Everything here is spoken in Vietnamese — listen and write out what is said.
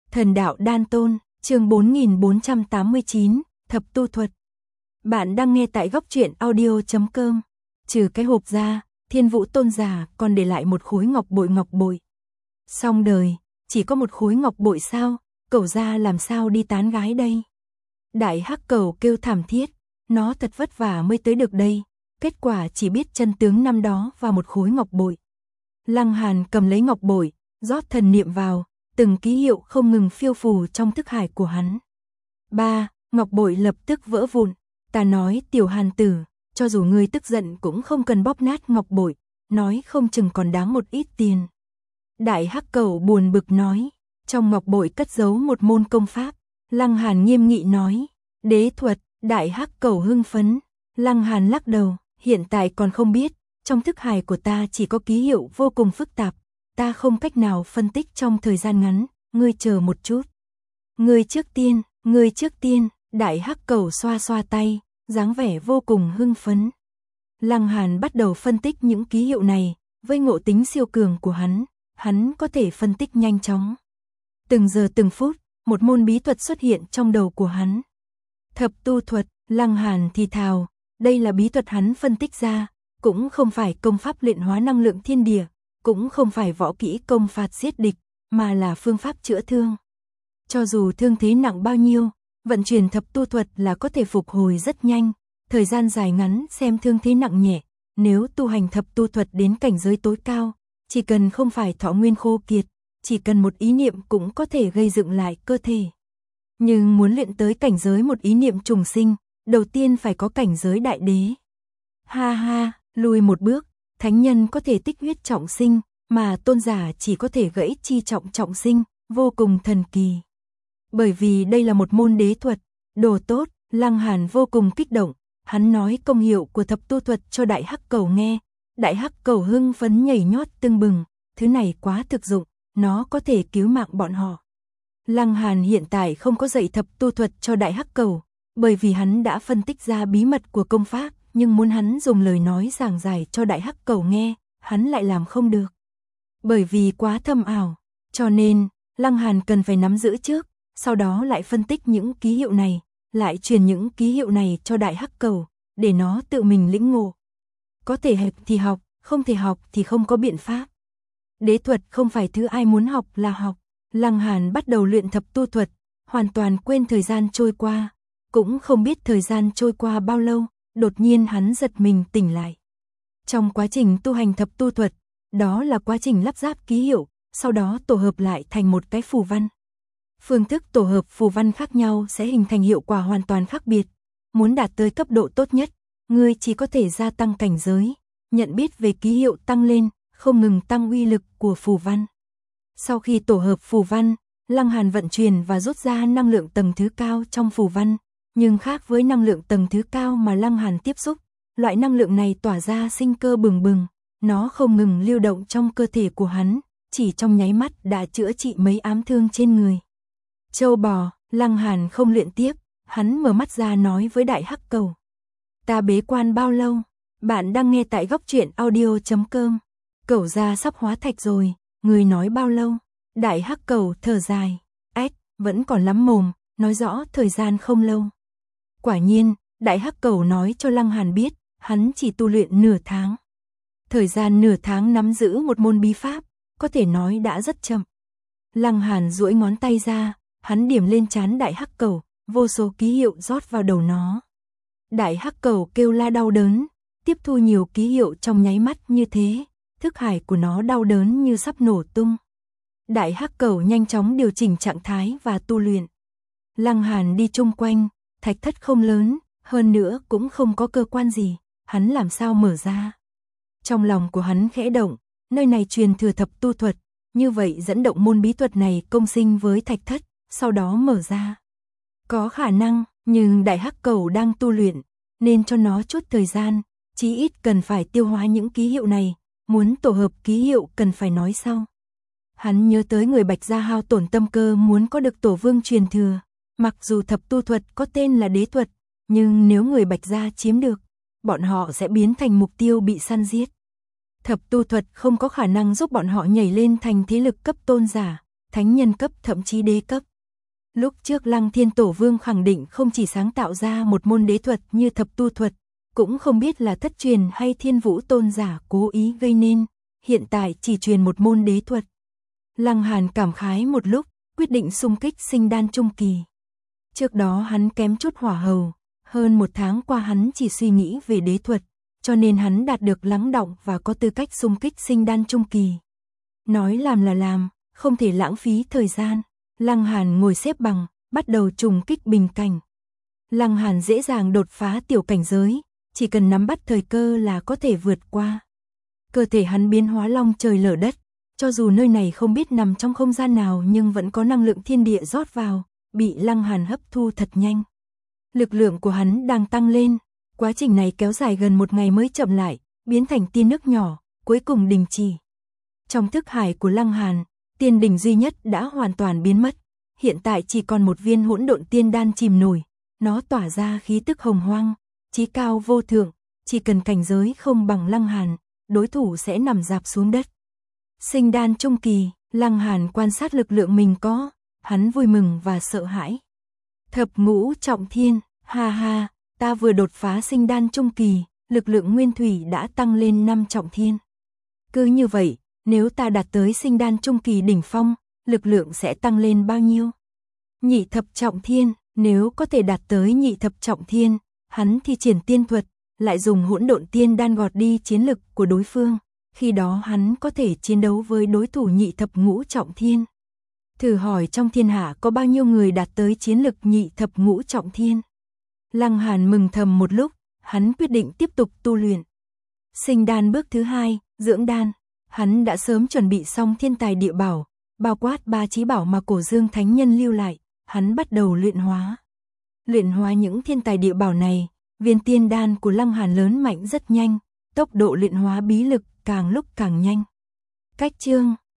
Thần đạo đan tôn, chương 4489, thập tu thuật. Bạn đang nghe tại góc truyện audio.com. Trừ cái hộp ra, Thiên Vũ tôn giả còn để lại một khối ngọc bội. Xong đời, chỉ có một khối ngọc bội sao, cẩu gia làm sao đi tán gái đây? Đại hắc cẩu kêu thảm thiết, nó thật vất vả mới tới được đây, kết quả chỉ biết chân tướng năm đó và một khối ngọc bội. Lăng Hàn cầm lấy ngọc bội, rót thần niệm vào, từng ký hiệu không ngừng phiêu phù trong thức hải của hắn. Ngọc bội lập tức vỡ vụn. Ta nói tiểu Hàn tử, cho dù ngươi tức giận cũng không cần bóp nát ngọc bội, nói không chừng còn đáng một ít tiền. Đại hắc cẩu buồn bực nói, trong ngọc bội cất giấu một môn công pháp. Lăng Hàn nghiêm nghị nói, đế thuật. Đại hắc cẩu hưng phấn. Lăng Hàn lắc đầu, hiện tại còn không biết, trong thức hải của ta chỉ có ký hiệu vô cùng phức tạp, ta không cách nào phân tích trong thời gian ngắn, ngươi chờ một chút. Ngươi trước tiên, đại hắc cẩu xoa xoa tay, dáng vẻ vô cùng hưng phấn. Lăng Hàn bắt đầu phân tích những ký hiệu này, với ngộ tính siêu cường của hắn có thể phân tích nhanh chóng. Từng giờ từng phút, một môn bí thuật xuất hiện trong đầu của hắn. Thập tu thuật, Lăng Hàn thì thào, đây là bí thuật hắn phân tích ra, cũng không phải công pháp luyện hóa năng lượng thiên địa, cũng không phải võ kỹ công phạt giết địch, mà là phương pháp chữa thương. Cho dù thương thế nặng bao nhiêu, vận chuyển thập tu thuật là có thể phục hồi rất nhanh, thời gian dài ngắn xem thương thế nặng nhẹ, nếu tu hành thập tu thuật đến cảnh giới tối cao, chỉ cần không phải thọ nguyên khô kiệt, chỉ cần một ý niệm cũng có thể gây dựng lại cơ thể. Nhưng muốn luyện tới cảnh giới một ý niệm trùng sinh, đầu tiên phải có cảnh giới đại đế. Lùi một bước, thánh nhân có thể tích huyết trọng sinh, mà tôn giả chỉ có thể gãy chi trọng sinh, vô cùng thần kỳ. Bởi vì đây là một môn đế thuật, đồ tốt, Lăng Hàn vô cùng kích động, hắn nói công hiệu của thập tu thuật cho đại hắc cẩu nghe, đại hắc cẩu hưng phấn nhảy nhót tưng bừng, thứ này quá thực dụng, nó có thể cứu mạng bọn họ. Lăng Hàn hiện tại không có dạy thập tu thuật cho đại hắc cẩu, bởi vì hắn đã phân tích ra bí mật của công pháp, nhưng muốn hắn dùng lời nói giảng giải cho đại hắc cẩu nghe, hắn lại làm không được. Bởi vì quá thâm ảo, cho nên, Lăng Hàn cần phải nắm giữ trước, sau đó lại phân tích những ký hiệu này, lại truyền những ký hiệu này cho đại hắc cẩu, để nó tự mình lĩnh ngộ. Có thể học thì học, không thể học thì không có biện pháp. Đế thuật không phải thứ ai muốn học là học. Lăng Hàn bắt đầu luyện thập tu thuật, hoàn toàn quên thời gian trôi qua, cũng không biết thời gian trôi qua bao lâu, đột nhiên hắn giật mình tỉnh lại. Trong quá trình tu hành thập tu thuật, đó là quá trình lắp ráp ký hiệu, sau đó tổ hợp lại thành một cái phù văn. Phương thức tổ hợp phù văn khác nhau sẽ hình thành hiệu quả hoàn toàn khác biệt. Muốn đạt tới cấp độ tốt nhất, ngươi chỉ có thể gia tăng cảnh giới, nhận biết về ký hiệu tăng lên, không ngừng tăng uy lực của phù văn. Sau khi tổ hợp phù văn, Lăng Hàn vận chuyển và rút ra năng lượng tầng thứ cao trong phù văn, nhưng khác với năng lượng tầng thứ cao mà Lăng Hàn tiếp xúc, loại năng lượng này tỏa ra sinh cơ bừng bừng, nó không ngừng lưu động trong cơ thể của hắn, chỉ trong nháy mắt đã chữa trị mấy ám thương trên người. Châu bò, Lăng Hàn không luyện tiếp, hắn mở mắt ra nói với đại hắc cẩu. Ta bế quan bao lâu? Bạn đang nghe tại góc truyện audio.com. Cẩu gia sắp hóa thạch rồi, người nói bao lâu? Đại hắc cẩu thở dài, vẫn còn lắm mồm, nói rõ thời gian không lâu. Quả nhiên, đại hắc cẩu nói cho Lăng Hàn biết, hắn chỉ tu luyện nửa tháng. Thời gian nửa tháng nắm giữ một môn bí pháp, có thể nói đã rất chậm. Lăng Hàn duỗi ngón tay ra, hắn điểm lên trán đại hắc cẩu, vô số ký hiệu rót vào đầu nó. Đại hắc cẩu kêu la đau đớn, tiếp thu nhiều ký hiệu trong nháy mắt như thế, thức hải của nó đau đớn như sắp nổ tung. Đại hắc cẩu nhanh chóng điều chỉnh trạng thái và tu luyện. Lăng Hàn đi chung quanh, thạch thất không lớn, hơn nữa cũng không có cơ quan gì, hắn làm sao mở ra. Trong lòng của hắn khẽ động, nơi này truyền thừa thập tu thuật, như vậy dẫn động môn bí thuật này công sinh với thạch thất, sau đó mở ra. Có khả năng, nhưng đại hắc cẩu đang tu luyện, nên cho nó chút thời gian, chí ít cần phải tiêu hóa những ký hiệu này, muốn tổ hợp ký hiệu cần phải nói sau. Hắn nhớ tới người Bạch gia hao tổn tâm cơ muốn có được tổ vương truyền thừa, mặc dù thập tu thuật có tên là đế thuật, nhưng nếu người Bạch gia chiếm được, bọn họ sẽ biến thành mục tiêu bị săn giết. Thập tu thuật không có khả năng giúp bọn họ nhảy lên thành thế lực cấp tôn giả, thánh nhân cấp thậm chí đế cấp. Lúc trước Lăng Thiên Tổ Vương khẳng định không chỉ sáng tạo ra một môn đế thuật như thập tu thuật, cũng không biết là thất truyền hay Thiên Vũ tôn giả cố ý gây nên, hiện tại chỉ truyền một môn đế thuật. Lăng Hàn cảm khái một lúc, quyết định xung kích sinh đan trung kỳ. Trước đó hắn kém chút hỏa hầu, hơn 1 tháng qua hắn chỉ suy nghĩ về đế thuật, cho nên hắn đạt được lắng đọng và có tư cách xung kích sinh đan trung kỳ. Nói làm là làm, không thể lãng phí thời gian. Lăng Hàn ngồi xếp bằng, bắt đầu trùng kích bình cảnh. Lăng Hàn dễ dàng đột phá tiểu cảnh giới, chỉ cần nắm bắt thời cơ là có thể vượt qua. Cơ thể hắn biến hóa long trời lở đất, cho dù nơi này không biết nằm trong không gian nào nhưng vẫn có năng lượng thiên địa rót vào, bị Lăng Hàn hấp thu thật nhanh. Lực lượng của hắn đang tăng lên, quá trình này kéo dài gần 1 ngày mới chậm lại, biến thành tia nước nhỏ, cuối cùng đình chỉ. Trong thức hải của Lăng Hàn, tiên đỉnh duy nhất đã hoàn toàn biến mất, hiện tại chỉ còn một viên hỗn độn tiên đan chìm nổi, nó tỏa ra khí tức hồng hoang, chí cao vô thượng, chỉ cần cảnh giới không bằng Lăng Hàn, đối thủ sẽ nằm rạp xuống đất. Sinh đan trung kỳ, Lăng Hàn quan sát lực lượng mình có, hắn vui mừng và sợ hãi. Thập ngũ trọng thiên, ha ha, ta vừa đột phá sinh đan trung kỳ, lực lượng nguyên thủy đã tăng lên 5 trọng thiên. Cứ như vậy, nếu ta đạt tới sinh đan trung kỳ đỉnh phong, lực lượng sẽ tăng lên bao nhiêu? Nhị thập trọng thiên, nếu có thể đạt tới nhị thập trọng thiên, hắn thi triển tiên thuật, lại dùng hỗn độn tiên đan gọt đi chiến lực của đối phương, khi đó hắn có thể chiến đấu với đối thủ nhị thập ngũ trọng thiên. Thử hỏi trong thiên hạ có bao nhiêu người đạt tới chiến lực nhị thập ngũ trọng thiên? Lăng Hàn mừng thầm một lúc, hắn quyết định tiếp tục tu luyện. Sinh đan bước thứ 2, dưỡng đan. Hắn đã sớm chuẩn bị xong thiên tài địa bảo, bao quát 3 chí bảo mà Cổ Dương Thánh Nhân lưu lại, hắn bắt đầu luyện hóa. Luyện hóa những thiên tài địa bảo này, viên tiên đan của Lăng Hàn lớn mạnh rất nhanh, tốc độ luyện hóa bí lực càng lúc càng nhanh. Cách chương